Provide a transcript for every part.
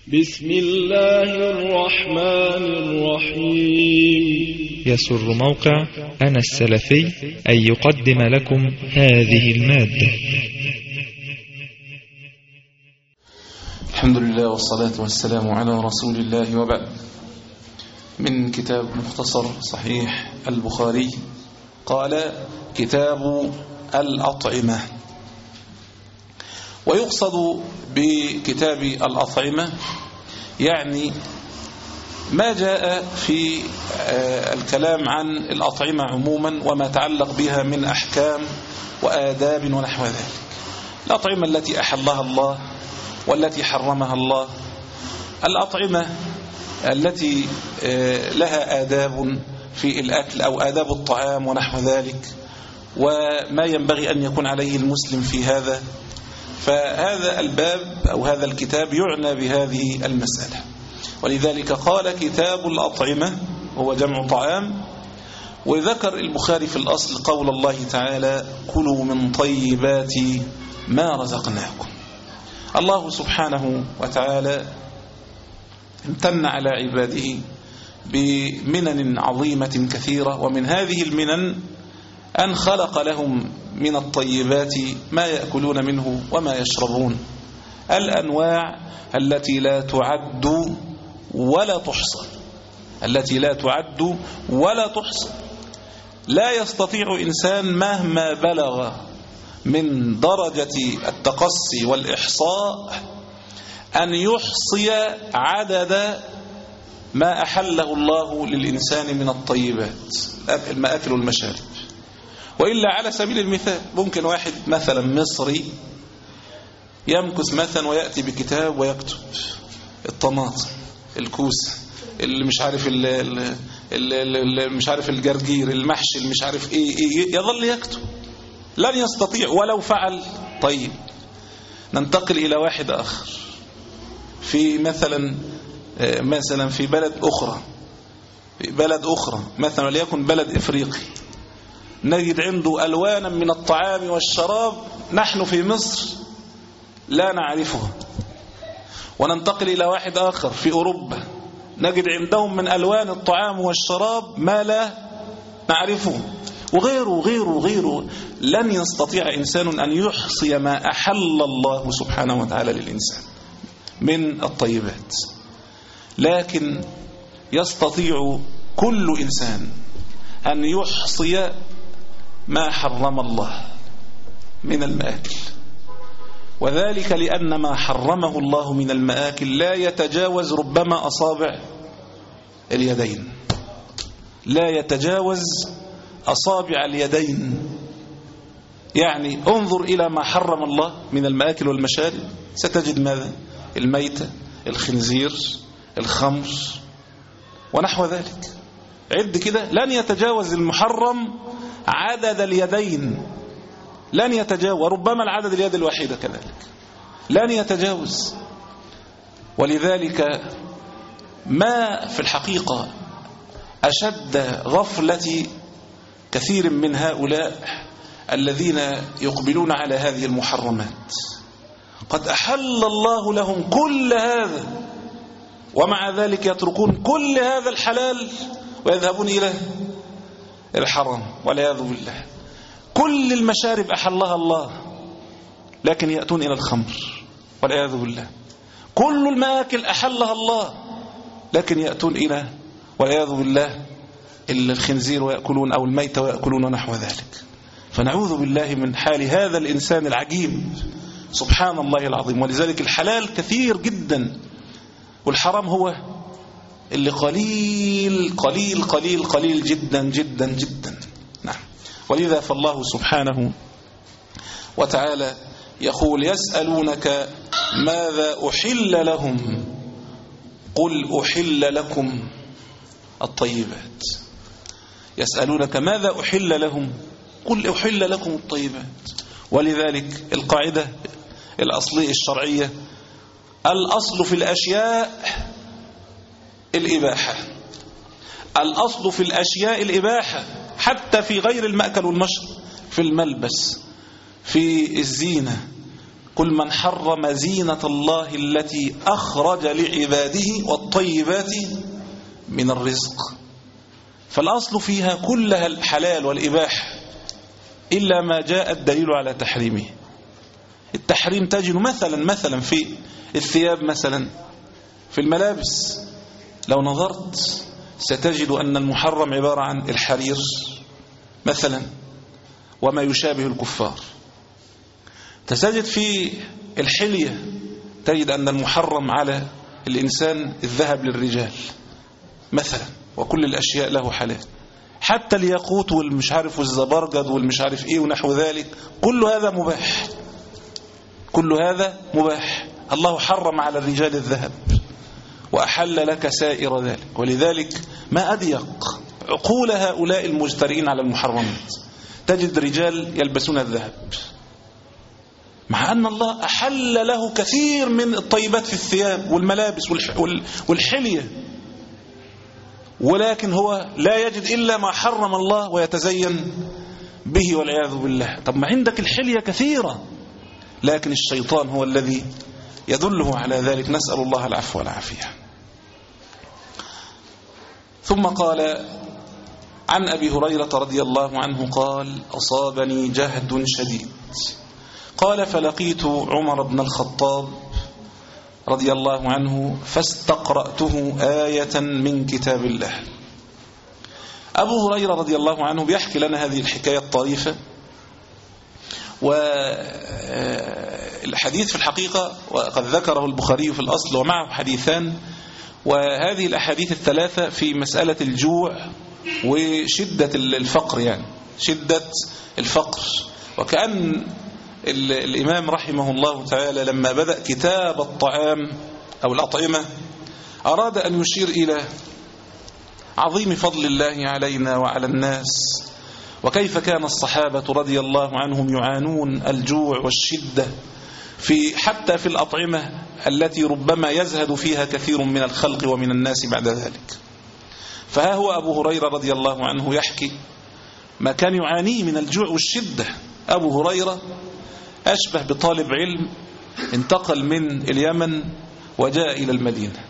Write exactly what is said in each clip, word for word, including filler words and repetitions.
بسم الله الرحمن الرحيم. يسر موقع أنا السلفي أن يقدم لكم هذه المادة. الحمد لله والصلاة والسلام على رسول الله، وبعد. من كتاب مختصر صحيح البخاري، قال كتاب الأطعمة. ويقصد بكتاب الأطعمة يعني ما جاء في الكلام عن الأطعمة عموما وما تعلق بها من أحكام وآداب ونحو ذلك. الأطعمة التي أحلها الله والتي حرمها الله، الأطعمة التي لها آداب في الأكل أو آداب الطعام ونحو ذلك، وما ينبغي أن يكون عليه المسلم في هذا. فهذا الباب أو هذا الكتاب يعنى بهذه المسألة، ولذلك قال كتاب الأطعمة، هو جمع طعام. وذكر البخاري في الأصل قول الله تعالى: كلوا من طيبات ما رزقناكم. الله سبحانه وتعالى امتن على عباده بمنن عظيمة كثيرة، ومن هذه المنن أن خلق لهم من الطيبات ما يأكلون منه وما يشربون، الأنواع التي لا تعد ولا تحصى، التي لا تعد ولا تحصى. لا يستطيع إنسان مهما بلغ من درجة التقصي والإحصاء أن يحصي عدد ما أحله الله للإنسان من الطيبات، المآكل والمشارب. وإلا على سبيل المثال، ممكن واحد مثلا مصري يمكث مثلا ويأتي بكتاب ويكتب الطماطم، الكوسة، اللي مش عارف اللي اللي مش عارف الجرجير، المحشي، اللي مش عارف إيه, إيه يظل يكتب، لن يستطيع ولو فعل. طيب ننتقل إلى واحد آخر في مثلا مثلا في بلد أخرى في بلد أخرى مثلا وليكن بلد إفريقي، نجد عنده ألوانا من الطعام والشراب نحن في مصر لا نعرفها. وننتقل إلى واحد آخر في أوروبا، نجد عندهم من ألوان الطعام والشراب ما لا نعرفه، وغيره وغيره وغيره. لن يستطيع إنسان أن يحصي ما أحل الله سبحانه وتعالى للإنسان من الطيبات، لكن يستطيع كل إنسان أن يحصي ما حرم الله من المآكل، وذلك لأن ما حرمه الله من المآكل لا يتجاوز ربما أصابع اليدين، لا يتجاوز أصابع اليدين. يعني انظر إلى ما حرم الله من المآكل والمشارب، ستجد ماذا؟ الميتة، الخنزير، الخمر ونحو ذلك. عد كده، لن يتجاوز المحرم عدد اليدين، لن يتجاوز، وربما العدد اليد الواحدة كذلك لن يتجاوز. ولذلك ما في الحقيقة أشد غفلة كثير من هؤلاء الذين يقبلون على هذه المحرمات. قد أحل الله لهم كل هذا، ومع ذلك يتركون كل هذا الحلال ويذهبون إلى الحرام والعياذ بالله. كل المشارب أحلها الله، لكن يأتون إلى الخمر والعياذ بالله. كل المآكل أحلها الله، لكن يأتون إلى والعياذ بالله الخنزير ويأكلون، أو الميتة ويأكلون ونحو ذلك. فنعوذ بالله من حال هذا الإنسان العجيب، سبحان الله العظيم. ولذلك الحلال كثير جدا، والحرام هو اللي قليل قليل قليل قليل جدا جدا جدا. نعم. ولذا فالله سبحانه وتعالى يقول: يسألونك ماذا أحل لهم قل أحل لكم الطيبات. يسألونك ماذا أحل لهم قل أحل لكم الطيبات. ولذلك القاعدة الأصلية الشرعية: الأصل في الأشياء الإباحة، الأصل في الأشياء الإباحة، حتى في غير المأكل والمشرب، في الملبس، في الزينة، قل من حرم زينة الله التي أخرج لعباده والطيبات من الرزق. فالأصل فيها كلها الحلال والإباحة إلا ما جاء الدليل على تحريمه. التحريم تجد مثلا مثلا في الثياب، مثلا في الملابس لو نظرت ستجد أن المحرم عبارة عن الحرير مثلا وما يشابه الكفار. تجد في الحلية تجد أن المحرم على الإنسان الذهب للرجال مثلا، وكل الأشياء له حلال، حتى الياقوت والمش عارف والزبرجد والمش عارف إيه ونحو ذلك، كل هذا مباح، كل هذا مباح. الله حرم على الرجال الذهب وأحل لك سائر ذلك. ولذلك ما أضيق عقول هؤلاء المجترئين على المحرمات، تجد رجال يلبسون الذهب مع أن الله أحل له كثير من الطيبات في الثياب والملابس والحلية، ولكن هو لا يجد إلا ما حرم الله ويتزين به والعياذ بالله. طب ما عندك الحلية كثيرة، لكن الشيطان هو الذي يدله على ذلك، نسأل الله العفو والعافية. ثم قال عن أبي هريرة رضي الله عنه قال أصابني جهد شديد، قال فلقيت عمر بن الخطاب رضي الله عنه فاستقرأته آية من كتاب الله. أبو هريرة رضي الله عنه بيحكي لنا هذه الحكاية الطريفة، والحديث في الحقيقة وقد ذكره البخاري في الأصل ومعه حديثان، وهذه الأحاديث الثلاثة في مسألة الجوع وشدة الفقر، يعني شدة الفقر. وكأن الإمام رحمه الله تعالى لما بدأ كتاب الطعام أو الأطعمة أراد أن يشير إلى عظيم فضل الله علينا وعلى الناس، وكيف كان الصحابة رضي الله عنهم يعانون الجوع والشدة في حتى في الأطعمة التي ربما يزهد فيها كثير من الخلق ومن الناس بعد ذلك. فها هو أبو هريرة رضي الله عنه يحكي ما كان يعانيه من الجوع والشدة. أبو هريرة أشبه بطالب علم انتقل من اليمن وجاء إلى المدينة،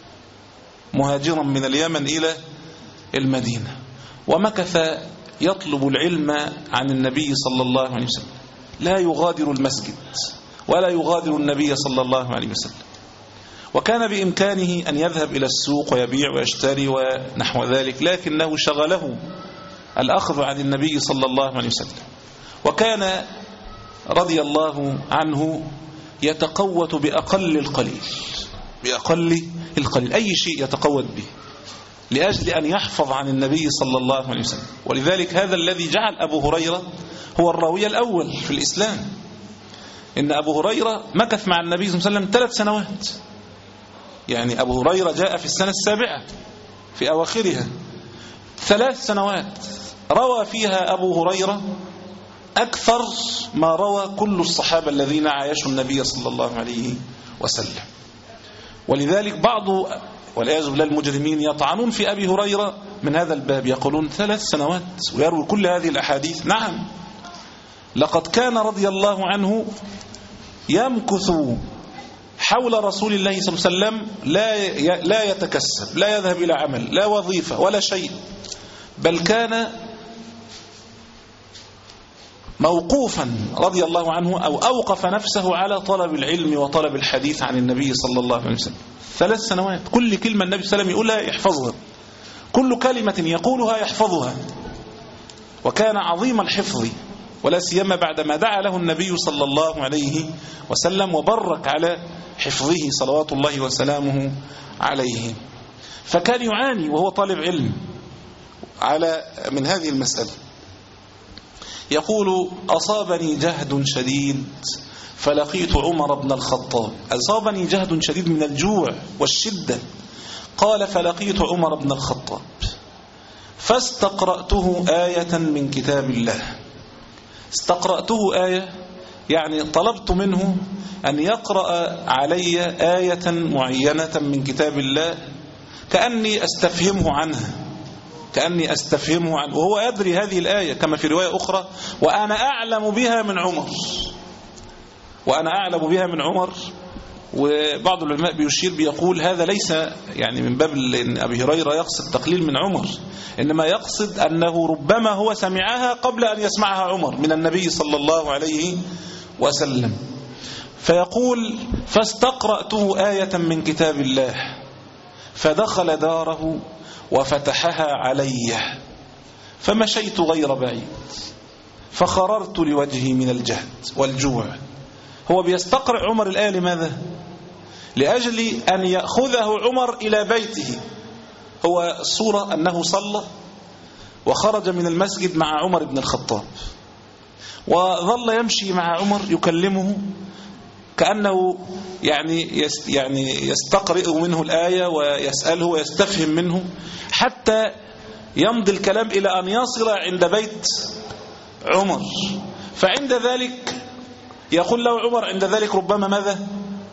مهاجرا من اليمن إلى المدينة، ومكث يطلب العلم عن النبي صلى الله عليه وسلم، لا يغادر المسجد ولا يغادر النبي صلى الله عليه وسلم. وكان بإمكانه أن يذهب إلى السوق ويبيع ويشتري ونحو ذلك، لكنه شغله الأخذ عن النبي صلى الله عليه وسلم. وكان رضي الله عنه يتقوت بأقل القليل، بأقل القليل، أي شيء يتقوت به لأجل أن يحفظ عن النبي صلى الله عليه وسلم. ولذلك هذا الذي جعل أبو هريرة هو الراوي الأول في الإسلام. إن أبو هريرة مكث مع النبي صلى الله عليه وسلم ثلاث سنوات، يعني أبو هريرة جاء في السنة السابعة في أواخرها، ثلاث سنوات روى فيها أبو هريرة أكثر ما روى كل الصحابة الذين عايشوا النبي صلى الله عليه وسلم. ولذلك بعض والعياذ بالله المجرمين يطعنون في أبي هريرة من هذا الباب، يقولون ثلاث سنوات ويروي كل هذه الأحاديث. نعم، لقد كان رضي الله عنه يمكث حول رسول الله صلى الله عليه وسلم، لا لا يتكسب، لا يذهب إلى عمل، لا وظيفة ولا شيء، بل كان موقوفا رضي الله عنه أو أوقف نفسه على طلب العلم وطلب الحديث عن النبي صلى الله عليه وسلم. ثلاث سنوات كل كلمة النبي صلى الله عليه وسلم يقولها يحفظها، كل كلمة يقولها يحفظها، وكان عظيم الحفظ، ولا سيما بعدما دعا له النبي صلى الله عليه وسلم وبرك على حفظه صلوات الله وسلامه عليه. فكان يعاني وهو طالب علم على من هذه المسألة. يقول أصابني جهد شديد فلقيت عمر بن الخطاب. أصابني جهد شديد من الجوع والشدة، قال فلقيت عمر بن الخطاب فاستقرأته آية من كتاب الله. استقرأته آية يعني طلبت منه أن يقرأ علي آية معينة من كتاب الله، كأني أستفهمه عنها، كأني أستفهمه عنه، وهو يدري هذه الآية كما في رواية أخرى وأنا أعلم بها من عمر، وأنا أعلم بها من عمر. وبعض العلماء بيشير بيقول هذا ليس يعني من باب أن أبي هريرة يقصد تقليل من عمر، إنما يقصد أنه ربما هو سمعها قبل أن يسمعها عمر من النبي صلى الله عليه وسلم. فيقول فاستقرأته آية من كتاب الله فدخل داره وفتحها علي فمشيت غير بعيد فخررت لوجهي من الجهد والجوع. هو بيستقرأ عمر الآية لماذا؟ لأجل أن يأخذه عمر إلى بيته. هو الصورة أنه صلى وخرج من المسجد مع عمر بن الخطاب، وظل يمشي مع عمر يكلمه كأنه يعني يعني يستقرئ منه الآية ويسأله ويستفهم منه، حتى يمضي الكلام إلى أن يصل عند بيت عمر. فعند ذلك يقول له عمر عند ذلك ربما ماذا؟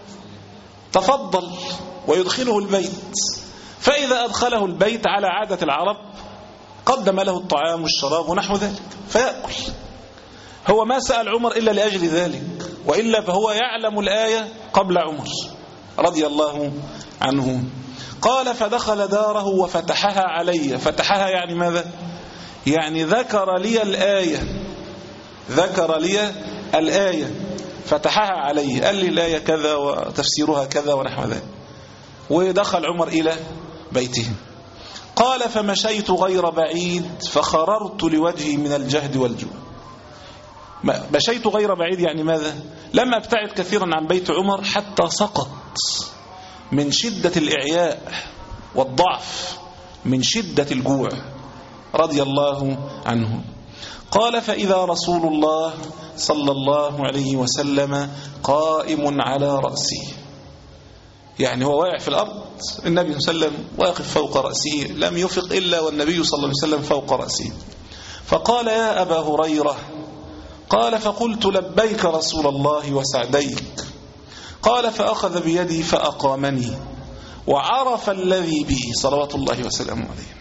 تفضل، ويدخله البيت. فإذا أدخله البيت على عادة العرب قدم له الطعام والشراب ونحو ذلك فيأكل. هو ما سأل عمر إلا لأجل ذلك، وإلا فهو يعلم الآية قبل عمر رضي الله عنه. قال فدخل داره وفتحها علي. فتحها يعني ماذا؟ يعني ذكر لي الآية، ذكر لي الآية فتحها علي، قال لي الآية كذا وتفسيرها كذا ونحو ذلك. ودخل عمر إلى بيته. قال فمشيت غير بعيد فخررت لوجهي من الجهد والجوع. مشيت غير بعيد يعني ماذا؟ لم أبتعد كثيرا عن بيت عمر حتى سقط من شدة الإعياء والضعف، من شدة الجوع رضي الله عنه. قال فإذا رسول الله صلى الله عليه وسلم قائم على رأسه، يعني هو واقع في الأرض، النبي صلى الله عليه وسلم واقف فوق رأسه، لم يفق إلا والنبي صلى الله عليه وسلم فوق رأسه. فقال يا أبا هريرة. قال فقلت لبيك رسول الله وسعديك. قال فأخذ بيدي فأقامني وعرف الذي بي صلوات الله وسلامه عليه،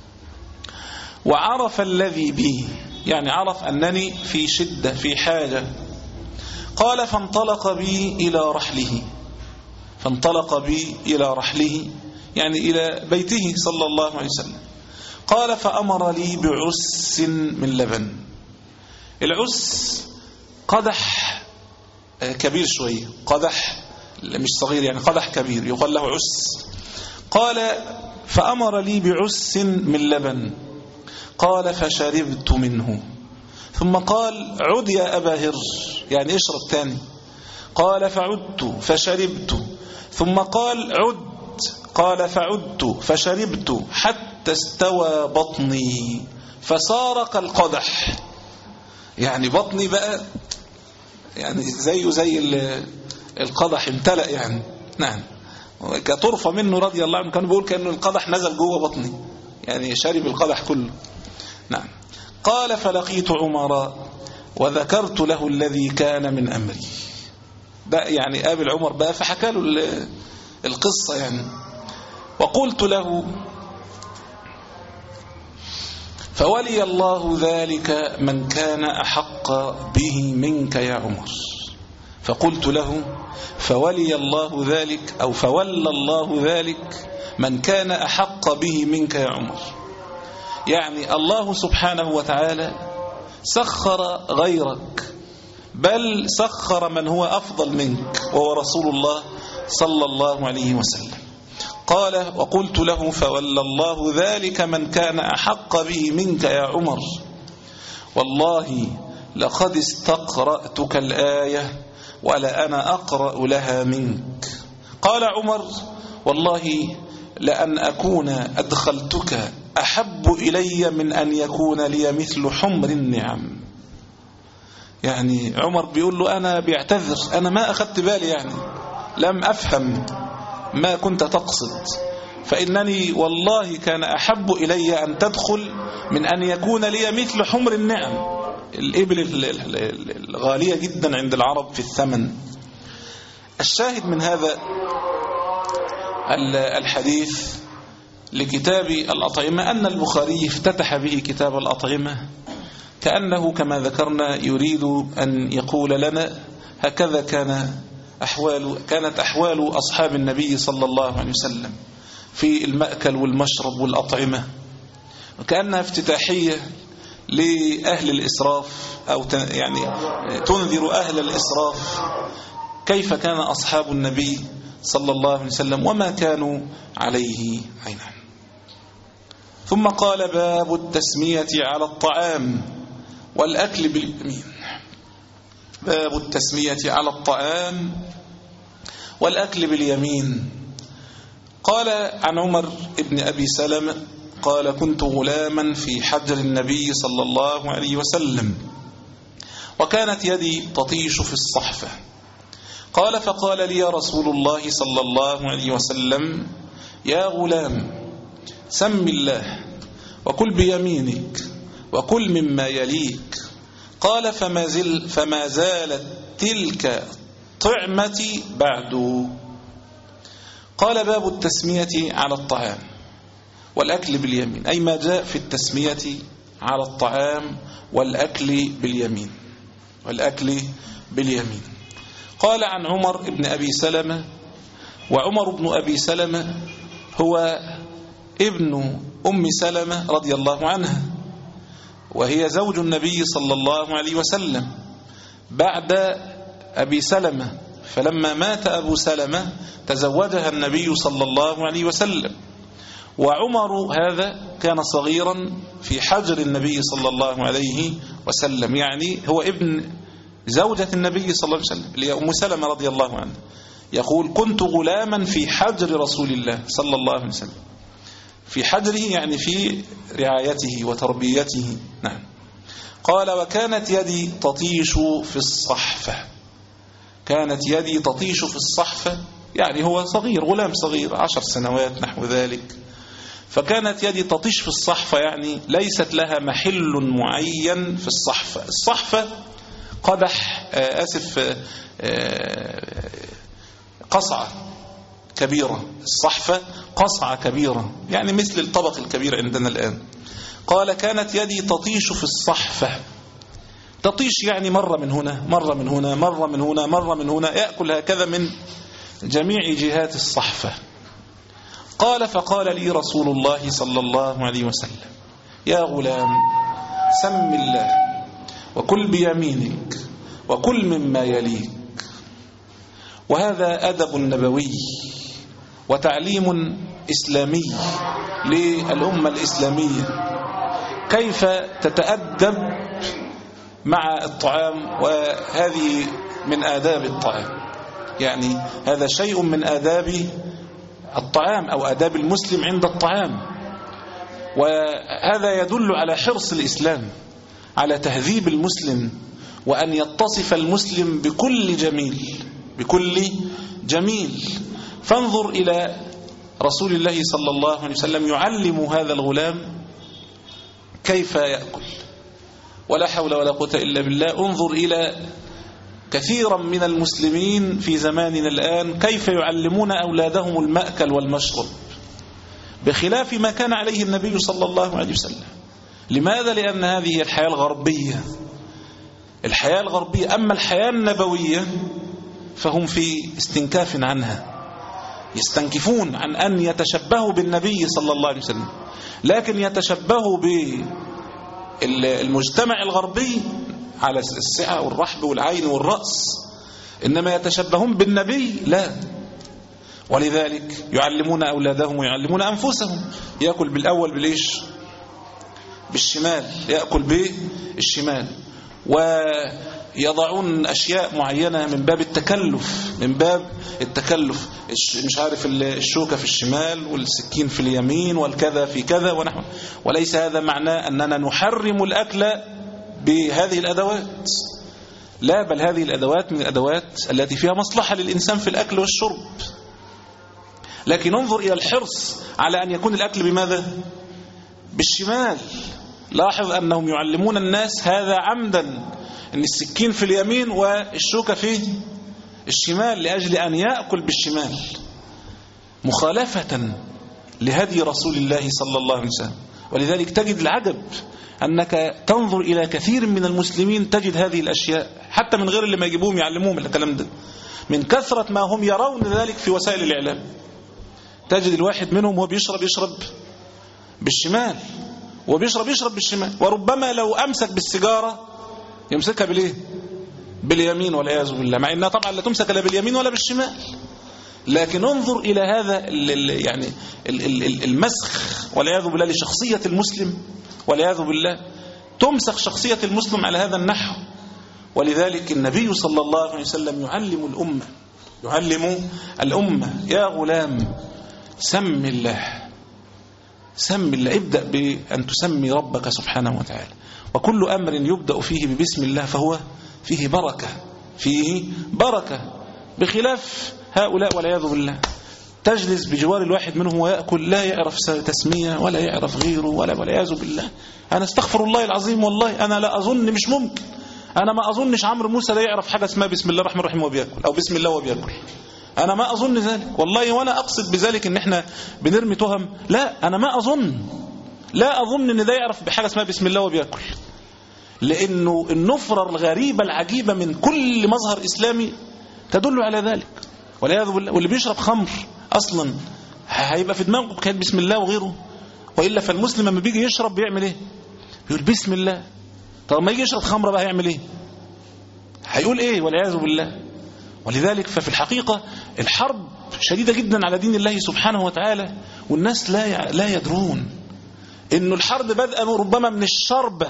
وعرف الذي بي يعني عرف أنني في شدة في حاجة. قال فانطلق بي إلى رحله، فانطلق بي إلى رحله يعني إلى بيته صلى الله عليه وسلم. قال فأمر لي بعس من لبن. العس قدح كبير شوية، قدح مش صغير يعني قدح كبير يقال له عس. قال فأمر لي بعس من لبن. قال فشربت منه. ثم قال عد يا أبا هر يعني اشرب تاني. قال فعدت فشربت. ثم قال عد. قال فعدت فشربت حتى استوى بطني فصار كالقدح، يعني بطني بقى يعني زيه زي القدح امتلأ يعني. نعم كطرفة منه رضي الله عنه، كان بيقول كأنه القدح نزل جوه بطني، يعني شرب القدح كله. نعم. قال فلقيت عمر وذكرت له الذي كان من أمري. بقى يعني قابل عمر بقى فحكى له القصة يعني. وقلت له فولي الله ذلك من كان أحق به منك يا عمر. فقلت له فولي الله ذلك أو فولى الله ذلك من كان أحق به منك يا عمر، يعني الله سبحانه وتعالى سخر غيرك، بل سخر من هو أفضل منك وهو رسول الله صلى الله عليه وسلم. قال وقلت له فولى الله ذلك من كان أحق به منك يا عمر، والله لقد استقرأتك الآية ولا أنا أقرأ لها منك. قال عمر والله لأن أكون أدخلتك أحب إلي من أن يكون لي مثل حمر النعم. يعني عمر بيقول له أنا بيعتذر، أنا ما أخذت بالي يعني لم أفهم ما كنت تقصد، فإنني والله كان أحب إلي أن تدخل من أن يكون لي مثل حمر النعم، الإبل الغالية جدا عند العرب في الثمن. الشاهد من هذا الحديث لكتاب الأطعمة أن البخاري افتتح به كتاب الأطعمة كأنه كما ذكرنا يريد أن يقول لنا هكذا كان أحوال كانت أحوال أصحاب النبي صلى الله عليه وسلم في المأكل والمشرب والأطعمة، وكأنها افتتاحية لأهل الإسراف، أو يعني تنذر أهل الإسراف كيف كان أصحاب النبي صلى الله عليه وسلم وما كانوا عليه عينا. ثم قال: باب التسمية على الطعام والأكل باليمين. باب التسمية على الطعام والأكل باليمين. قال عن عمر بن أبي سلمة قال: كنت غلاما في حجر النبي صلى الله عليه وسلم، وكانت يدي تطيش في الصحفة. قال: فقال لي رسول الله صلى الله عليه وسلم: يا غلام، سم الله وكل بيمينك وكل مما يليك. قال: فما, زل فما زالت تلك طعمتي بعد. قال: باب التسمية على الطعام والأكل باليمين، أي ما جاء في التسمية على الطعام والأكل باليمين والأكل باليمين. قال عن عمر بن أبي سلمة، وعمر بن أبي سلمة هو ابن أم سلمة رضي الله عنها، وهي زوج النبي صلى الله عليه وسلم بعد أبي سلمة، فلما مات أبو سلمة تزوجها النبي صلى الله عليه وسلم. وعمر هذا كان صغيرا في حجر النبي صلى الله عليه وسلم، يعني هو ابن زوجة النبي صلى الله عليه وسلم اللي هي أم سلمة رضي الله عنها. يقول: كنت غلاما في حجر رسول الله صلى الله عليه وسلم. في حجره يعني في رعايته وتربيته. نعم. قال: وكانت يدي تطيش في الصحفة. كانت يدي تطيش في الصحفة يعني هو صغير، غلام صغير، عشر سنوات نحو ذلك. فكانت يدي تطيش في الصحفة يعني ليست لها محل معين في الصحفة. الصحفة قدح آسف قصعة كبيرة. الصحفة قصعة كبيرة يعني مثل الطبق الكبير عندنا الآن. قال: كانت يدي تطيش في الصحفة. تطيش يعني مرة من هنا مرة من هنا مرة من هنا مرة من هنا، يأكل هكذا من جميع جهات الصحفة. قال: فقال لي رسول الله صلى الله عليه وسلم: يا غلام، سم الله وكل بيمينك وكل مما يليك. وهذا أدب نبوي وتعليم إسلامي للأمة الإسلامية، كيف تتأدب مع الطعام، وهذه من آداب الطعام. يعني هذا شيء من آداب الطعام أو آداب المسلم عند الطعام، وهذا يدل على حرص الإسلام على تهذيب المسلم، وأن يتصف المسلم بكل جميل بكل جميل. فانظر إلى رسول الله صلى الله عليه وسلم يعلم هذا الغلام كيف يأكل، ولا حول ولا قوة إلا بالله. انظر إلى كثيرا من المسلمين في زماننا الآن كيف يعلمون أولادهم المأكل والمشرب، بخلاف ما كان عليه النبي صلى الله عليه وسلم. لماذا؟ لأن هذه الحياة الغربية الحياة الغربية أما الحياة النبوية فهم في استنكاف عنها، يستنكفون عن أن يتشبهوا بالنبي صلى الله عليه وسلم، لكن يتشبهوا بالمجتمع الغربي على السعة والرحب والعين والرأس، إنما يتشبهون بالنبي لا. ولذلك يعلمون أولادهم ويعلمون أنفسهم. يأكل بالأول بالإيش؟ بالشمال، يأكل بالشمال، ويضعون أشياء معينة من باب التكلف من باب التكلف مش عارف الشوكة في الشمال والسكين في اليمين والكذا في كذا ونحو. وليس هذا معناه أننا نحرم الأكل بهذه الأدوات، لا، بل هذه الأدوات من الأدوات التي فيها مصلحة للإنسان في الأكل والشرب. لكن انظر إلى الحرص على أن يكون الأكل بماذا؟ بالشمال. لاحظ أنهم يعلمون الناس هذا عمدا، أن السكين في اليمين والشوكة في الشمال، لأجل أن يأكل بالشمال، مخالفة لهدي رسول الله صلى الله عليه وسلم ولذلك تجد العجب أنك تنظر إلى كثير من المسلمين تجد هذه الأشياء حتى من غير اللي ما يجيبوهم يعلموهم الكلام ده، من كثرة ما هم يرون ذلك في وسائل الإعلام. تجد الواحد منهم وهو بيشرب يشرب بالشمال، وبيشرب يشرب بالشمال، وربما لو أمسك بالسيجارة يمسكها بالإيه؟ باليمين والعياذ بالله، مع أنها طبعا لا تمسك لا باليمين ولا بالشمال. لكن انظر إلى هذا يعني المسخ والعياذ بالله لشخصية المسلم، والعياذ بالله تمسخ شخصية المسلم على هذا النحو. ولذلك النبي صلى الله عليه وسلم يعلم الأمة يعلم الأمة يا غلام سم الله، سم الله، ابدأ بأن تسمي ربك سبحانه وتعالى، وكل أمر يبدأ فيه ببسم الله فهو فيه بركة، فيه بركة، بخلاف هؤلاء والعياذ بالله تجلس بجوار الواحد منهم ويأكل لا يعرف تسمية ولا يعرف غيره ولا والعياذ بالله. أنا استغفر الله العظيم، والله أنا لا أظن، مش ممكن، أنا ما أظنش عمرو موسى لا يعرف حاجة اسمها بسم الله الرحمن الرحيم وبيأكل، أو بسم الله وبيأكل. أنا ما أظن ذلك والله، ولا أقصد بذلك إن إحنا بنرمي تهم، لا، أنا ما أظن، لا أظن إن ده يعرف بحاجة اسمها بسم الله وبيأكل، لأنه النفرة الغريبة العجيبة من كل مظهر إسلامي تدل على ذلك والعياذ بالله. واللي بيشرب خمر أصلا هيبقى في دماغه كانت بسم الله وغيره، وإلا فالمسلم لما بيجي يشرب بيعمل إيه؟ بيقول بسم الله. طب ما يجي يشرب خمرة بقى هيعمل إيه؟ هيقول إيه والعياذ بالله؟ ولذلك ففي الحقيقة الحرب شديدة جدا على دين الله سبحانه وتعالى، والناس لا لا يدرون إنه الحرب بدأ ربما من الشربة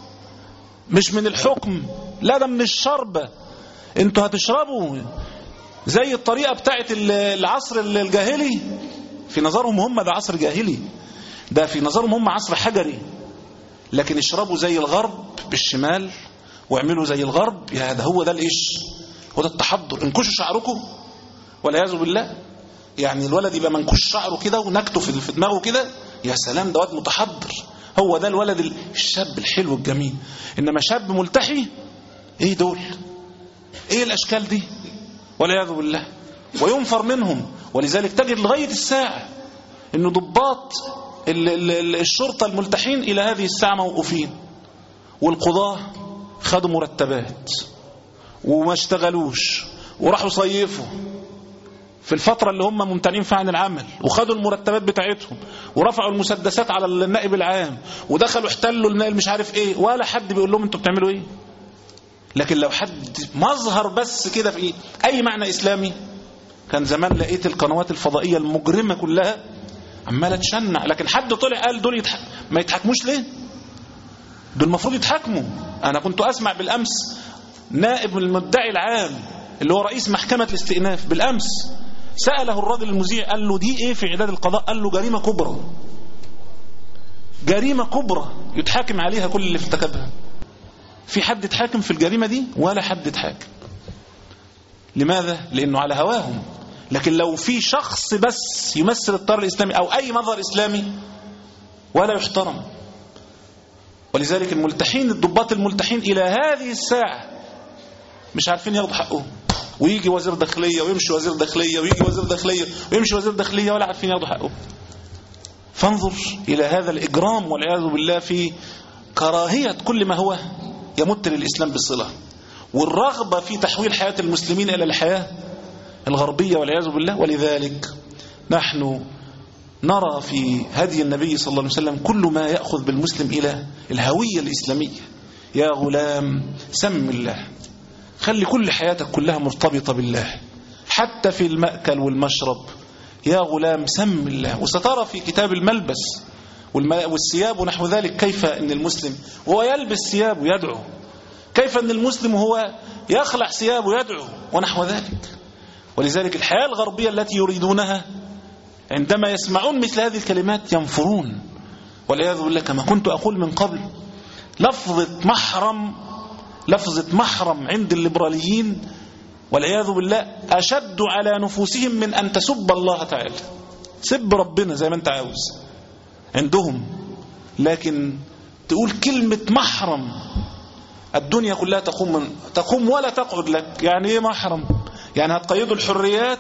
مش من الحكم، لا ده من الشربة. انتوا هتشربوا زي الطريقة بتاعت العصر الجاهلي، في نظرهم هم ده عصر جاهلي، ده في نظرهم هم عصر حجري، لكن اشربوا زي الغرب بالشمال واعملوا زي الغرب، يا ده هو ده الإيش، هو ده التحضر. انكشوا شعركم والعياذ بالله، يعني الولد يبقى منكوش شعره كده ونكته في دماغه كده، يا سلام ده واد متحضر، هو ده الولد الشاب الحلو الجميل. إنما شاب ملتحي، ايه دول، ايه الاشكال دي والعياذ بالله، وينفر منهم. ولذلك تجد لغاية الساعة ان ضباط الشرطة الملتحين الى هذه الساعة موقوفين، والقضاة خدوا مرتبات وما اشتغلوش وراحوا صيفوا في الفترة اللي هم ممتنعين فيها عن العمل، وخدوا المرتبات بتاعتهم ورفعوا المسدسات على النائب العام ودخلوا احتلوا النائب مش عارف ايه، ولا حد بيقول لهم انتوا بتعملوا ايه. لكن لو حد مظهر بس كده في ايه اي معنى اسلامي، كان زمان لقيت القنوات الفضائية المجرمة كلها عمالة تشنع. لكن حد طلع قال دول يتح... ما يتحكموش ليه؟ دول المفروض يتحكموا. انا كنت اسمع بالامس نائب المدعي العام اللي هو رئيس محكمة الاستئناف بالامس سأله الراجل المذيع، قال له دي ايه في اعداد القضاء؟ قال له جريمة كبرى، جريمة كبرى يتحاكم عليها كل اللي ارتكبها. في حد اتحاكم في الجريمة دي؟ ولا حد اتحاكم. لماذا؟ لأنه على هواهم. لكن لو في شخص بس يمثل الطار الإسلامي أو أي مظهر إسلامي ولا يحترم. ولذلك الملتحين، الضباط الملتحين إلى هذه الساعة مش عارفين ياخدوا حقهم، ويجي وزير داخلية ويمشي وزير داخلية ويجي وزير داخلية ويمشي وزير داخلية ولا عارفين ياخدوا حقهم. فانظر إلى هذا الإجرام والعياذ بالله في كراهية كل ما هو يمت للإسلام بالصلة، والرغبة في تحويل حياة المسلمين إلى الحياة الغربية والعياذ بالله. ولذلك نحن نرى في هدي النبي صلى الله عليه وسلم كل ما يأخذ بالمسلم إلى الهوية الإسلامية. يا غلام سم الله، خلي كل حياتك كلها مرتبطة بالله، حتى في المأكل والمشرب. يا غلام سم الله. وسترى في كتاب الملبس والثياب ونحو ذلك كيف أن المسلم وهو يلبس ثياب ويدعو، كيف أن المسلم وهو يخلع ثياب ويدعو ونحو ذلك. ولذلك الحياة الغربية التي يريدونها عندما يسمعون مثل هذه الكلمات ينفرون والعياذ بالله. كما كنت أقول من قبل، لفظة محرم، لفظة محرم عند الليبراليين والعياذ بالله أشد على نفوسهم من أن تسب الله تعالى. سب ربنا زي ما أنت عاوز عندهم، لكن تقول كلمة محرم الدنيا كلها تقوم من تقوم ولا تقعد لك. يعني ايه محرم؟ يعني هتقيدوا الحريات،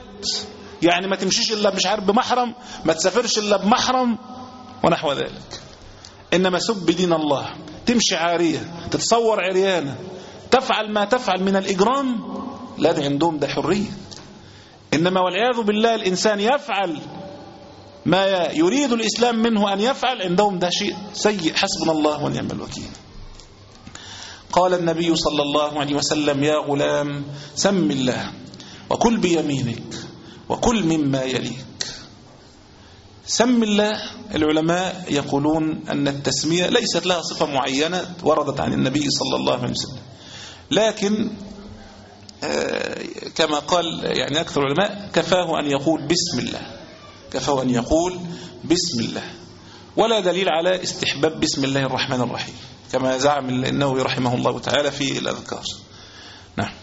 يعني ما تمشيش إلا مش عارف بمحرم، ما تسافرش إلا بمحرم ونحو ذلك. إنما سب دين الله، تمشي عارية، تتصور عريانة، تفعل ما تفعل من الإجرام، لا ده عندهم ده حرية. إنما والعياذ بالله الإنسان يفعل ما يريد الإسلام منه أن يفعل، عندهم ده شيء سيء، حسبنا الله ونعم الوكيل. قال النبي صلى الله عليه وسلم: يا غلام سم الله وكل بيمينك وكل مما يليك. سم الله، العلماء يقولون أن التسمية ليست لها صفة معينة وردت عن النبي صلى الله عليه وسلم، لكن كما قال يعني أكثر العلماء كفاه أن يقول بسم الله، كفاه أن يقول بسم الله، ولا دليل على استحباب بسم الله الرحمن الرحيم كما زعم النووي رحمه الله تعالى في الأذكار. نعم.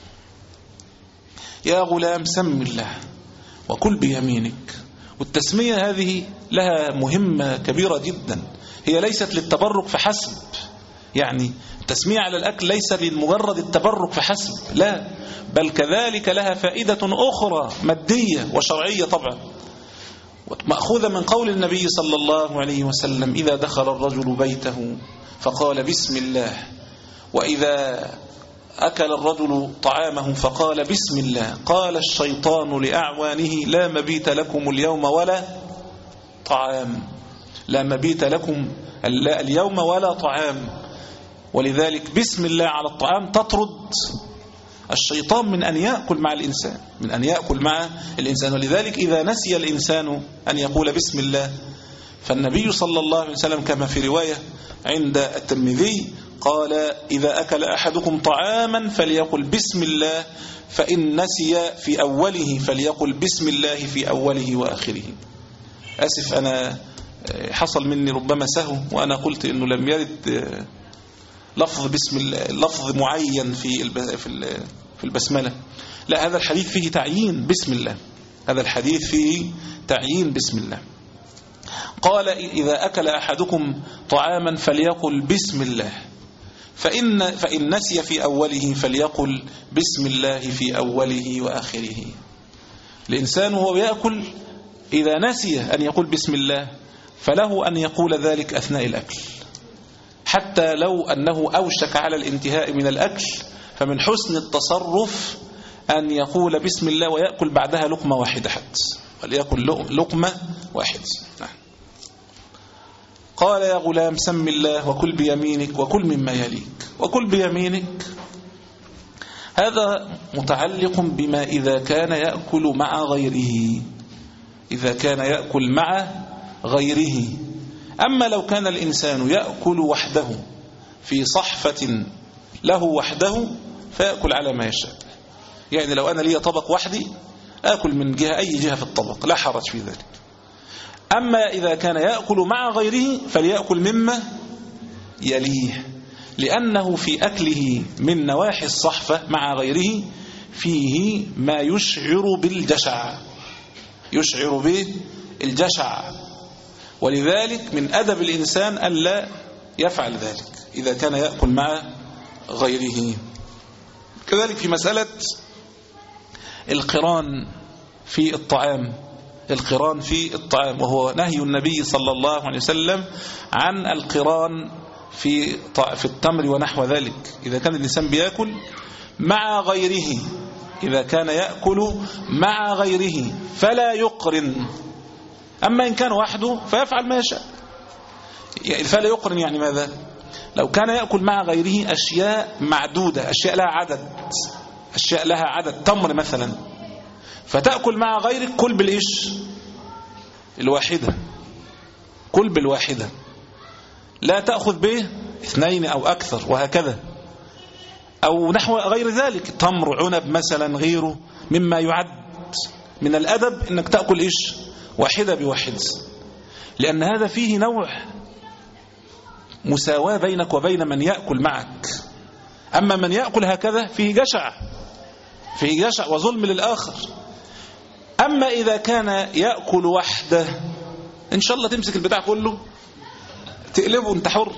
يا غلام سم الله وكل بيمينك. والتسمية هذه لها مهمة كبيرة جدا، هي ليست للتبرك فحسب، يعني التسمية على الأكل ليس لمجرد التبرك فحسب، لا، بل كذلك لها فائدة أخرى مادية وشرعية طبعا، مأخوذة من قول النبي صلى الله عليه وسلم: إذا دخل الرجل بيته فقال بسم الله، وإذا أكل الرجل طعامه فقال بسم الله، قال الشيطان لأعوانه: لا مبيت لكم اليوم ولا طعام، لا مبيت لكم اليوم ولا طعام. ولذلك بسم الله على الطعام تطرد الشيطان من أن يأكل مع الإنسان، من أن يأكل مع الإنسان. ولذلك إذا نسي الإنسان أن يقول بسم الله، فالنبي صلى الله عليه وسلم كما في رواية عند الترمذي قال: إذا أكل أحدكم طعاما فليقل بسم الله، فإن نسي في أوله فليقل بسم الله في أوله وآخره. أسف، أنا حصل مني ربما سهو وأنا قلت إنه لم يرد لفظ بسم الله، لفظ معين في في البسملة. لا، هذا الحديث فيه تعيين بسم الله، هذا الحديث فيه تعيين بسم الله. قال: إذا أكل أحدكم طعاما فليقل بسم الله، فإن, فإن نسي في أوله فليقل بسم الله في أوله وآخره. الإنسان وهو يأكل إذا نسي أن يقول بسم الله فله أن يقول ذلك أثناء الأكل، حتى لو أنه أوشك على الانتهاء من الأكل، فمن حسن التصرف أن يقول بسم الله ويأكل بعدها لقمة واحدة حتى، وليأكل لقمة واحدة. نعم. قال: يا غلام سم الله وكل بيمينك وكل مما يليك. وكل بيمينك هذا متعلق بما إذا كان يأكل مع غيره، إذا كان يأكل مع غيره. أما لو كان الإنسان يأكل وحده في صحفة له وحده فيأكل على ما يشاء، يعني لو أنا لي طبق وحدي آكل من جهة أي جهة في الطبق، لا حرج في ذلك. أما إذا كان يأكل مع غيره فليأكل مما يليه، لأنه في أكله من نواحي الصحفة مع غيره فيه ما يشعر بالجشع، يشعر بالجشع، ولذلك من أدب الإنسان ألا يفعل ذلك إذا كان يأكل مع غيره. كذلك في مسألة القران في الطعام، القران في الطعام، وهو نهي النبي صلى الله عليه وسلم عن القران في في التمر ونحو ذلك. إذا كان الإنسان بيأكل مع غيره، إذا كان يأكل مع غيره فلا يقرن. أما إن كان وحده فيفعل ما يشاء. فلا يقرن يعني ماذا؟ لو كان يأكل مع غيره أشياء معدودة، أشياء لها عدد، أشياء لها عدد، تمر مثلا، فتأكل مع غيرك كل بالإيش؟ الواحدة، كل بالواحدة، لا تأخذ به اثنين أو أكثر وهكذا، أو نحو غير ذلك، تمر، عنب مثلا، غيره مما يعد من الأدب إنك تأكل إيش؟ واحدة بواحدة، لأن هذا فيه نوع مساواة بينك وبين من يأكل معك. أما من يأكل هكذا فيه جشع، فيه جشع وظلم للآخر. أما إذا كان يأكل وحده إن شاء الله تمسك البتاع كله تقلبه، أنت حر،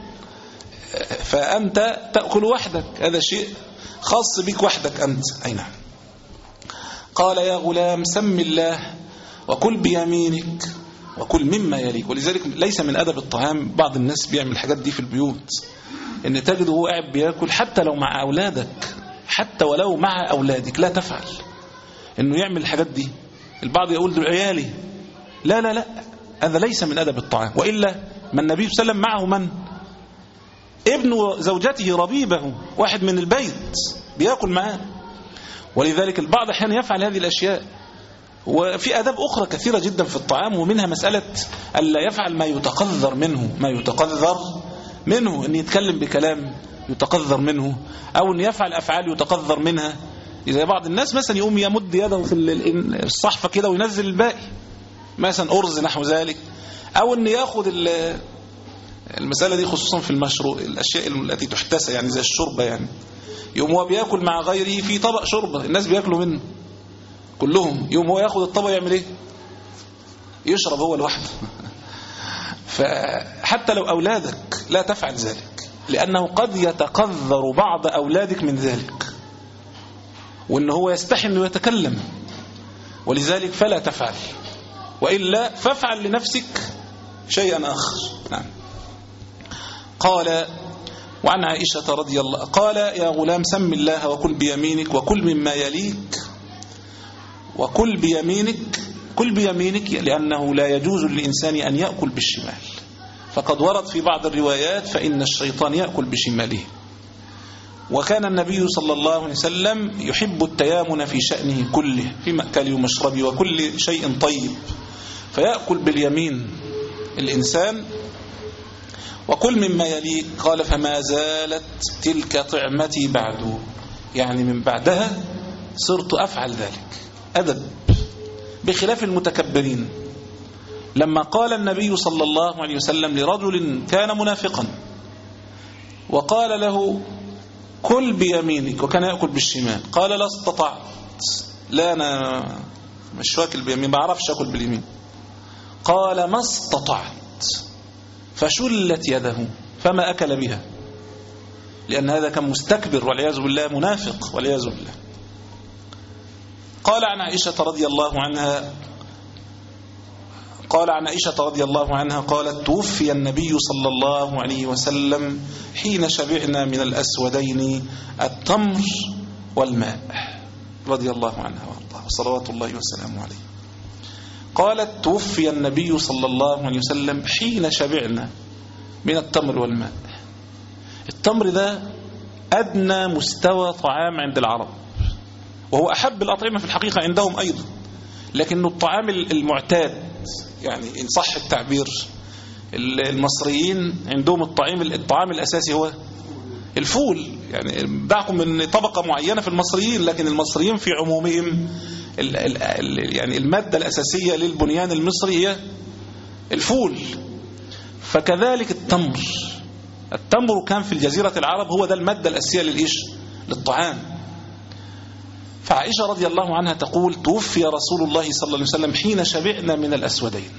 فأنت تأكل وحدك، هذا شيء خاص بك وحدك أنت. أي نعم. قال: يا غلام سم الله وكل بيمينك وكل مما يليك. ولذلك ليس من أدب الطعام، بعض الناس بيعمل الحاجات دي في البيوت، ان تجده هو قاعد بياكل حتى لو مع أولادك، حتى ولو مع أولادك لا تفعل انه يعمل الحاجات دي. البعض يقول دول عيالي، لا لا لا، هذا ليس من أدب الطعام. وإلا ما النبي صلى الله عليه وسلم معه من؟ ابن زوجته ربيبه، واحد من البيت بياكل معاه. ولذلك البعض أحيانا يفعل هذه الأشياء. وفي أداب أخرى كثيرة جدا في الطعام، ومنها مسألة ألا يفعل ما يتقذر منه، ما يتقذر منه، أن يتكلم بكلام يتقذر منه، أو أن يفعل أفعال يتقذر منها. إذا بعض الناس مثلا يقوم يمد يده في الصحفة كده وينزل الباقي، مثلا أرز نحو ذلك، أو أن يأخذ المسألة دي خصوصا في المشروع، الأشياء التي تحتسى يعني زي الشوربة، يعني يوم هو بيأكل مع غيره في طبق شوربة الناس بيأكلوا منه كلهم، يوم هو يأخذ الطبق يعمل إيه؟ يشرب هو لوحده. فحتى لو أولادك لا تفعل ذلك، لأنه قد يتقذر بعض أولادك من ذلك، وإنه هو يستحي أنه يتكلم، ولذلك فلا تفعل، وإلا فافعل لنفسك شيئا آخر. نعم. قال وعن عائشة رضي الله قال يا غلام سم الله وكل بيمينك وكل مما يليك، وكل بيمينك، كل بيمينك لأنه لا يجوز للإنسان أن يأكل بالشمال، فقد ورد في بعض الروايات فإن الشيطان يأكل بشماله. وكان النبي صلى الله عليه وسلم يحب التيامن في شأنه كله، في مأكله ومشربه وكل شيء طيب، فيأكل باليمين الإنسان. وكل مما يليك قال فما زالت تلك طعمتي بعد، يعني من بعدها صرت أفعل ذلك. أدب، بخلاف المتكبرين. لما قال النبي صلى الله عليه وسلم لرجل كان منافقا وقال له كل بيمينك، وكان يأكل بالشمال، قال لا استطعت، لا أنا مش واكل بيمين، ما أعرفش أكل باليمين. قال ما استطعت، فشلت يده فما أكل بها، لأن هذا كان مستكبر والعياذ بالله، منافق والعياذ بالله. قال عن عائشة رضي الله عنها قال عن عائشة رضي الله عنها قالت توفي النبي صلى الله عليه وسلم حين شبعنا من الأسودين التمر والماء، رضي الله عنها وارضاها صلوات الله وسلامه عليه. قالت توفي النبي صلى الله عليه وسلم حين شبعنا من التمر والماء. التمر ده أدنى مستوى طعام عند العرب، وهو أحب الأطعمة في الحقيقة عندهم أيضا، لكنه الطعام المعتاد، يعني إن صح التعبير. المصريين عندهم الطعام الطعام الأساسي هو الفول، يعني دعكم من طبقة معينة في المصريين، لكن المصريين في عمومهم ال ال يعني المادة الأساسية للبنيان المصري هي الفول. فكذلك التمر، التمر كان في الجزيرة العرب هو ده المادة الأساسية للإيش؟ للطعام. فعائشة رضي الله عنها تقول توفي رسول الله صلى الله عليه وسلم حين شبعنا من الأسودين،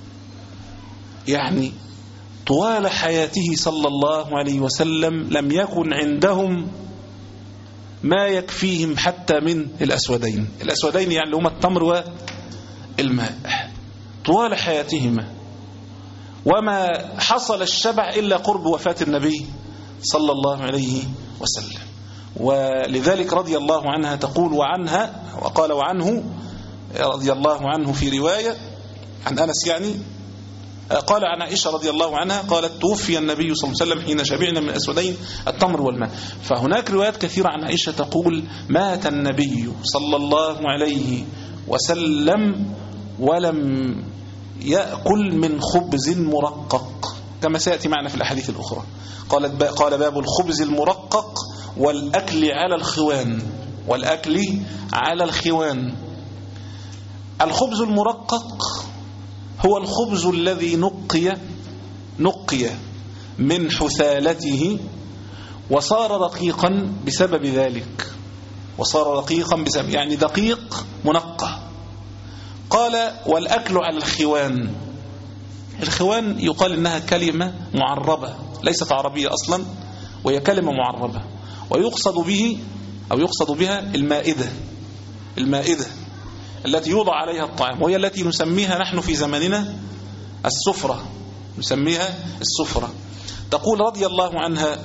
يعني طوال حياته صلى الله عليه وسلم لم يكن عندهم ما يكفيهم حتى من الأسودين. الأسودين يعني هما التمر والماء طوال حياتهما، وما حصل الشبع إلا قرب وفاة النبي صلى الله عليه وسلم. ولذلك رضي الله عنها تقول وعنها وقال وعنه رضي الله عنه في رواية عن أنس، يعني قال عن عائشة رضي الله عنها قالت توفي النبي صلى الله عليه وسلم حين شبعنا من الأسودين التمر والماء. فهناك روايات كثيرة عن عائشة تقول مات النبي صلى الله عليه وسلم ولم يأكل من خبز مرقق، كما سيأتي معنا في الأحاديث الأخرى. قالت قال باب الخبز المرقق والأكل على الخوان، والأكل على الخوان. الخبز المرقق هو الخبز الذي نقي نقي من حثالته وصار رقيقا بسبب ذلك، وصار رقيقا بسبب يعني دقيق منقى. قال والأكل على الخوان، الخوان يقال إنها كلمة معربة ليست عربية أصلا، وهي كلمة معربة، ويقصد به أو يقصد بها المائدة، المائدة التي يوضع عليها الطعام، وهي التي نسميها نحن في زماننا السفرة، نسميها السفرة. تقول رضي الله عنها،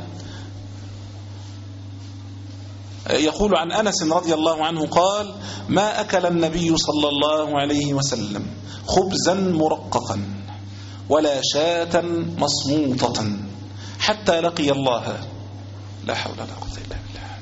يقول عن أنس رضي الله عنه قال: ما أكل النبي صلى الله عليه وسلم خبزا مرققا ولا شاة مصموطة حتى لقي الله. لا حول ولا قوة إلا بالله.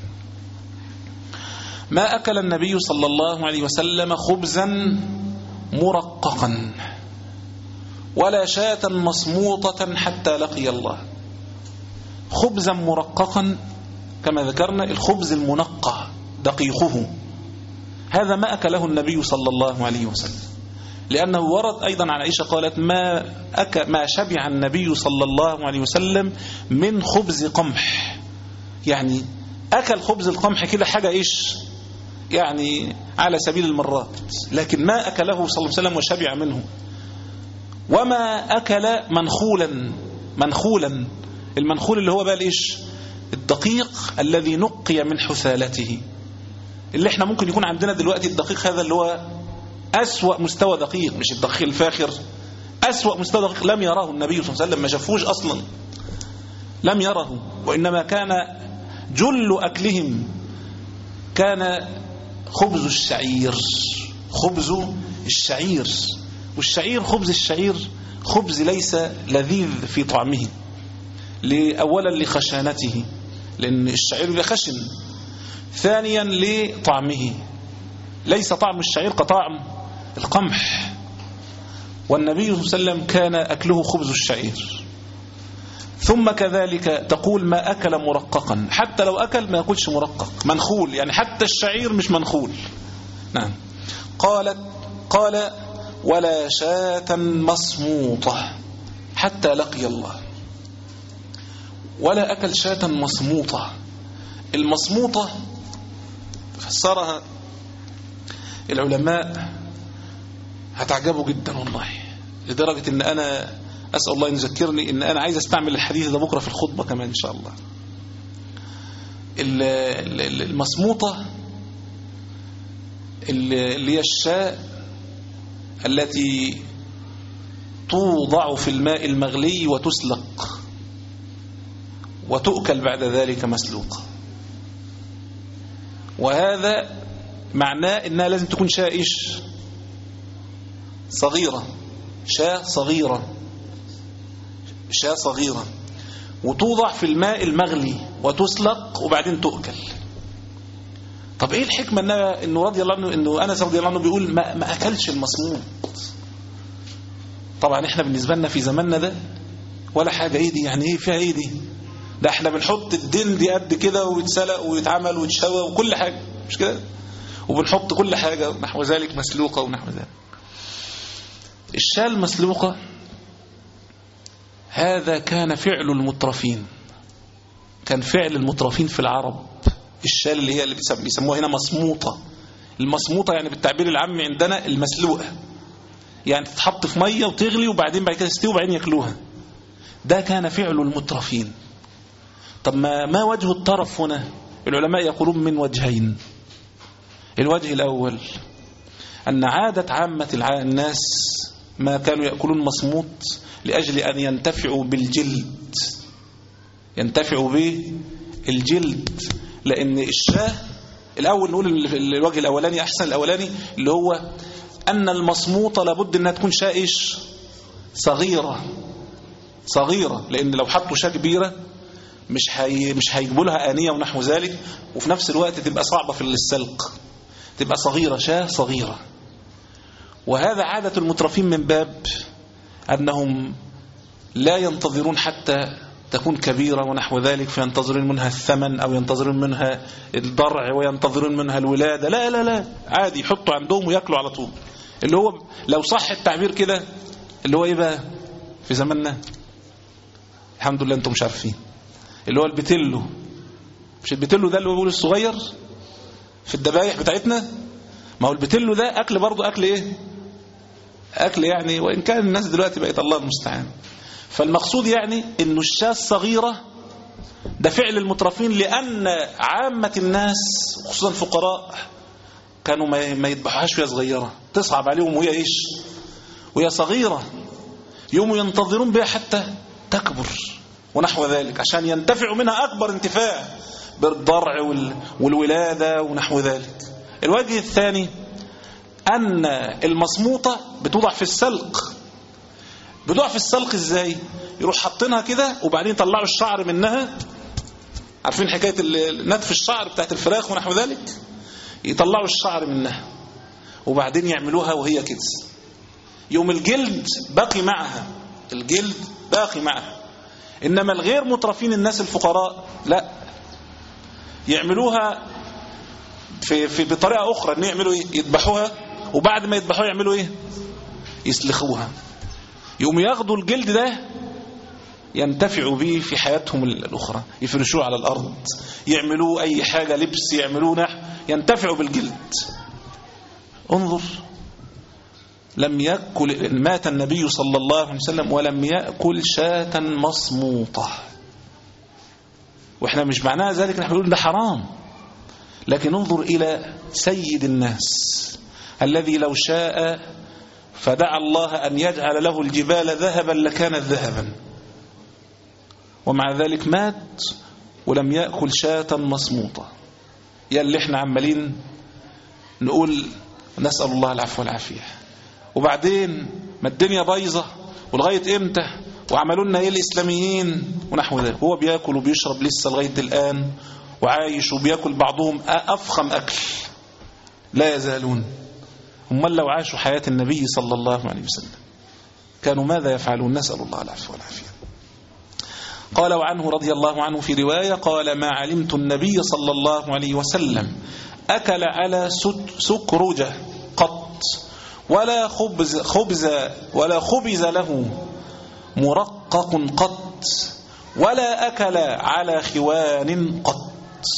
ما أكل النبي صلى الله عليه وسلم خبزا مرققا ولا شاة مصموطة حتى لقي الله. خبزا مرققا كما ذكرنا الخبز المنقى دقيقه، هذا ما أكله النبي صلى الله عليه وسلم، لأنه ورد أيضا عن عائشة قالت: ما, أك ما شبع النبي صلى الله عليه وسلم من خبز قمح. يعني أكل خبز القمح كده حاجة إيش يعني على سبيل المرات، لكن ما أكله صلى الله عليه وسلم وشبع منه. وما أكل منخولا، منخولا المنخول اللي هو بقى إيش الدقيق الذي نقي من حثالته، اللي احنا ممكن يكون عندنا دلوقتي الدقيق هذا اللي هو أسوأ مستوى دقيق، مش الدقيق الفاخر، أسوأ مستوى دقيق لم يراه النبي صلى الله عليه وسلم، ما شافوش أصلا، لم يره. وإنما كان جل أكلهم كان خبز الشعير، خبز الشعير. والشعير خبز الشعير خبز ليس لذيذ في طعمه، أولا لخشانته لأن الشعير خشن، ثانيا لطعمه، ليس طعم الشعير كطعم القمح. والنبي صلى الله عليه وسلم كان أكله خبز الشعير. ثم كذلك تقول ما أكل مرققا، حتى لو أكل ما يأكلش مرقق، منخول، يعني حتى الشعير مش منخول. نعم. قالت قال ولا شاة مصموطة حتى لقي الله. ولا أكل شاة مصموطة. المصموطة فسرها العلماء هتعجبوا جدا والله، لدرجة ان انا اسأل الله ان يذكرني ان انا عايز استعمل الحديث ده بكرة في الخطبة كمان ان شاء الله. المصموطة اللي هي الشاة التي توضع في الماء المغلي وتسلق وتؤكل بعد ذلك مسلوقة، وهذا معناه انها لازم تكون شاة ايش صغيرة، شاة صغيرة، شاة صغيرة، وتوضع في الماء المغلي وتسلق وبعدين تؤكل. طب ايه الحكمة انه, إنه رضي الله عنه انه انس رضي الله عنه بيقول ما, ما اكلش المصموط؟ طبعا احنا بالنسبة لنا في زماننا ده ولا حاجة، ايه دي يعني، ايه فيها ايه دي، ده احنا بنحط الدين دي قد كده ويتسلق ويتعمل ويتشوى وكل حاجة، مش كده؟ وبنحط كل حاجة نحو ذلك مسلوقة ونحو ذلك. الشاة المسلوقة هذا كان فعل المترفين، كان فعل المترفين في العرب. الشاة اللي هي اللي بيسموها هنا مصموطة. المصموطة يعني بالتعبير العامي عندنا المسلوقة، يعني تتحط في مية وتغلي وبعدين بعد كده تستوي وبعدين ياكلوها. ده كان فعل المترفين. طب ما, ما وجه الطرف هنا؟ العلماء يقولون من وجهين. الوجه الأول أن عادة عامة الناس ما كانوا يأكلون مصموط لأجل أن ينتفعوا بالجلد، ينتفعوا بالجلد، لأن الشاة الأول نقول الوجه الأولاني أحسن، الأولاني اللي هو أن المصموطة لابد أنها تكون شاة إيش صغيرة صغيرة، لأن لو حطوا شاة كبيرة مش هي مش هيجيبوا لها آنية ونحو ذلك، وفي نفس الوقت تبقى صعبة في السلق، تبقى صغيرة، شاة صغيرة. وهذا عادة المترفين من باب أنهم لا ينتظرون حتى تكون كبيرة ونحو ذلك فينتظرون منها الثمن أو ينتظرون منها الضرع وينتظرون منها الولادة، لا لا لا، عادي يحطوا عندهم ويأكلوا على طول. اللي هو لو صح التعبير كده اللي هو إيه بقى في زماننا، الحمد لله أنتم مش عارفين، اللي هو البتلو. مش البتلو ده اللي هو بيقول الصغير في الذبايح بتاعتنا؟ ما هو البتلو ده أكل برضو، أكل إيه أكل يعني، وإن كان الناس دلوقتي بقت الله المستعان. فالمقصود يعني إنه الشاة الصغيرة ده فعل المترفين، لأن عامة الناس خصوصا الفقراء كانوا ما يذبحوهاش وهي صغيرة، تصعب عليهم وهي إيش وهي صغيرة. يوم ينتظرون بها حتى تكبر ونحو ذلك، عشان ينتفعوا منها أكبر انتفاع بالضرع والولادة ونحو ذلك. الوجه الثاني أن المصموطة بتوضع في السلق. بتوضع في السلق إزاي؟ يروح حاطينها كده وبعدين يطلعوا الشعر منها. عارفين حكاية نتف الشعر بتاعت الفراخ ونحو ذلك؟ يطلعوا الشعر منها وبعدين يعملوها وهي كده. يوم الجلد باقي معها، الجلد باقي معها. إنما الغير مترفين الناس الفقراء لا، يعملوها في, في بطريقة أخرى، إن يعملوا إيه؟ يذبحوها، وبعد ما يذبحوها يعملوا إيه؟ يسلخوها. يوم ياخدوا الجلد ده ينتفعوا به في حياتهم الأخرى، يفرشوه على الأرض، يعملوه أي حاجة، لبس، يعملوه نحو، ينتفعوا بالجلد. انظر، لم يأكل، مات النبي صلى الله عليه وسلم ولم يأكل شاة مصموطة. وإحنا مش معناها ذلك نحن نقول ده حرام، لكن انظر إلى سيد الناس الذي لو شاء فدعا الله أن يجعل له الجبال ذهبا لكانت ذهبا، ومع ذلك مات ولم يأكل شاة مصموطة. يا اللي احنا عمالين نقول نسأل الله العفو والعافية، وبعدين ما الدنيا بايظة ولغاية امتى، وعملوا لنا ايه الإسلاميين ونحو ذلك. هو بياكل وبيشرب لسه لغاية الآن وعايش، وبياكل بعضهم أفخم أكل لا يزالون. هم لو عاشوا حياة النبي صلى الله عليه وسلم كانوا ماذا يفعلون؟ نسأل الله العفو والعافية. قال وعنه رضي الله عنه في رواية قال ما علمت النبي صلى الله عليه وسلم أكل على سكرجة قط، ولا خبز, خبز ولا خبز له مرقق قط، ولا أكل على خوان قط.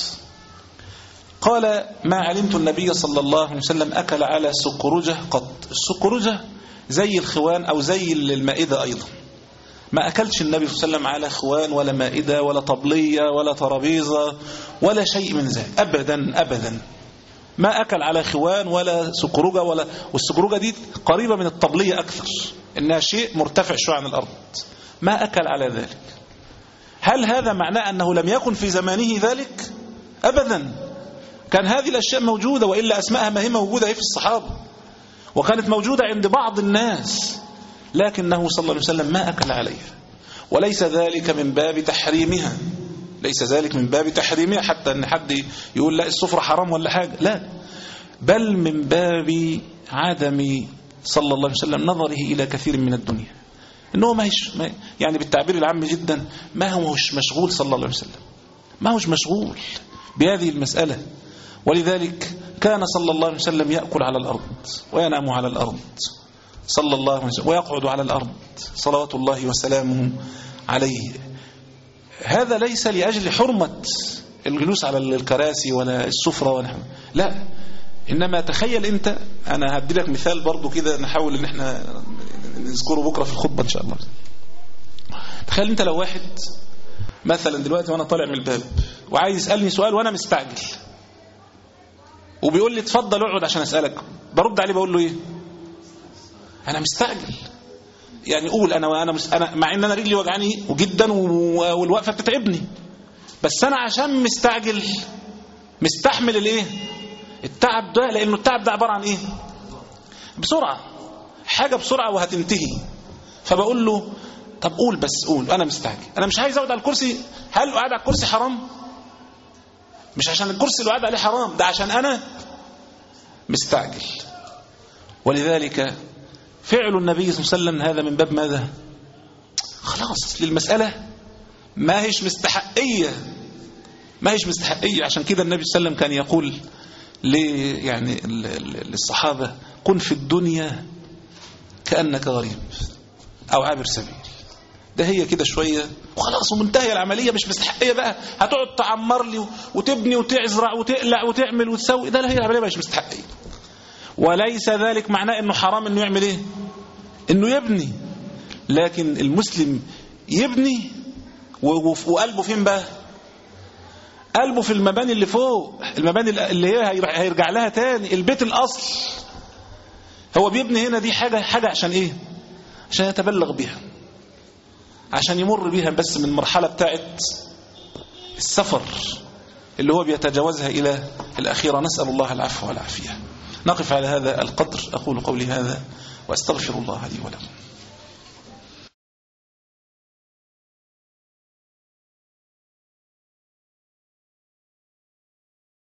قال ما علمت النبي صلى الله عليه وسلم أكل على سكرجة قط. السكرجة زي الخوان أو زي المائدة أيضا. ما أكلش النبي صلى الله عليه وسلم على خوان ولا مائدة ولا طبلية ولا ترابيزة ولا شيء من ذلك أبدا أبدا. ما أكل على خوان ولا سكرجة، ولا والسكرجة دي قريبة من الطبلية أكثر، إنها شيء مرتفع شوي عن الأرض. ما أكل على ذلك. هل هذا معناه أنه لم يكن في زمانه ذلك؟ أبدا، كان هذه الأشياء موجودة، وإلا أسماءها ما هي موجودة في الصحابة، وكانت موجودة عند بعض الناس، لكنه صلى الله عليه وسلم ما أكل عليها. وليس ذلك من باب تحريمها، ليس ذلك من باب تحريمها حتى أن حد يقول لا السفرة حرام ولا حاجة، لا، بل من باب عدم صلى الله عليه وسلم نظره إلى كثير من الدنيا، إنه ما هيش يعني بالتعبير العام جدا ما هوش مشغول صلى الله عليه وسلم، ما هوش مشغول بهذه المسألة. ولذلك كان صلى الله عليه وسلم يأكل على الأرض وينام على الأرض صلى الله عليه وسلم، ويقعد على الأرض صلوات الله وسلامه عليه. هذا ليس لأجل حرمة الجلوس على الكراسي ولا السفرة ولا، لا، إنما تخيل أنت، أنا هدي لك مثال برضو كده نحاول إن احنا نذكره بكرة في الخطبة إن شاء الله. تخيل أنت لو واحد مثلا دلوقتي وأنا طالع من الباب وعايز يسألني سؤال وأنا مستعجل، وبيقول لي اتفضل اقعد عشان أسألك، برد عليه بقول له إيه؟ أنا مستعجل. يعني قول أنا وأنا مس... أنا مع إن أنا رجلي وجعاني وجدا والوقفة بتتعبني، بس أنا عشان مستعجل مستحمل الإيه؟ التعب ده، لأنه التعب ده عبارة عن إيه؟ بسرعة، حاجة بسرعة وهتنتهي. فبقول له طب قول بس قول، أنا مستعجل، أنا مش عايز أقعد على الكرسي. هل قاعد على الكرسي حرام؟ مش عشان الكرسي اللي قاعد عليه حرام، ده عشان أنا مستعجل. ولذلك فعل النبي صلى الله عليه وسلم هذا من باب ماذا؟ خلاص للمسألة ما هيش مستحقية، ما هيش مستحقية. عشان كده النبي صلى الله عليه وسلم كان يقول لي يعني للصحابة كن في الدنيا كأنك غريب أو عابر سبيل. ده هي كده شوية وخلاص ومنتهية العملية، مش مستحقية بقى هتقعد تعمر لي وتبني وتزرع وتقلع وتعمل وتسوي، ده هي العملية مش مستحقية. وليس ذلك معناه انه حرام انه يعمل ايه؟ انه يبني. لكن المسلم يبني وقلبه فين بقى؟ قلبه في المباني اللي فوق، المباني اللي هي هيرجع لها تاني، البيت الاصل. هو بيبني هنا دي حاجة حاجة عشان ايه؟ عشان يتبلغ بها، عشان يمر بها بس من مرحلة بتاعت السفر اللي هو بيتجاوزها إلى الأخيرة. نسأل الله العفو والعافية. نقف على هذا القدر. أقول قولي هذا وأستغفر الله لي ولكم.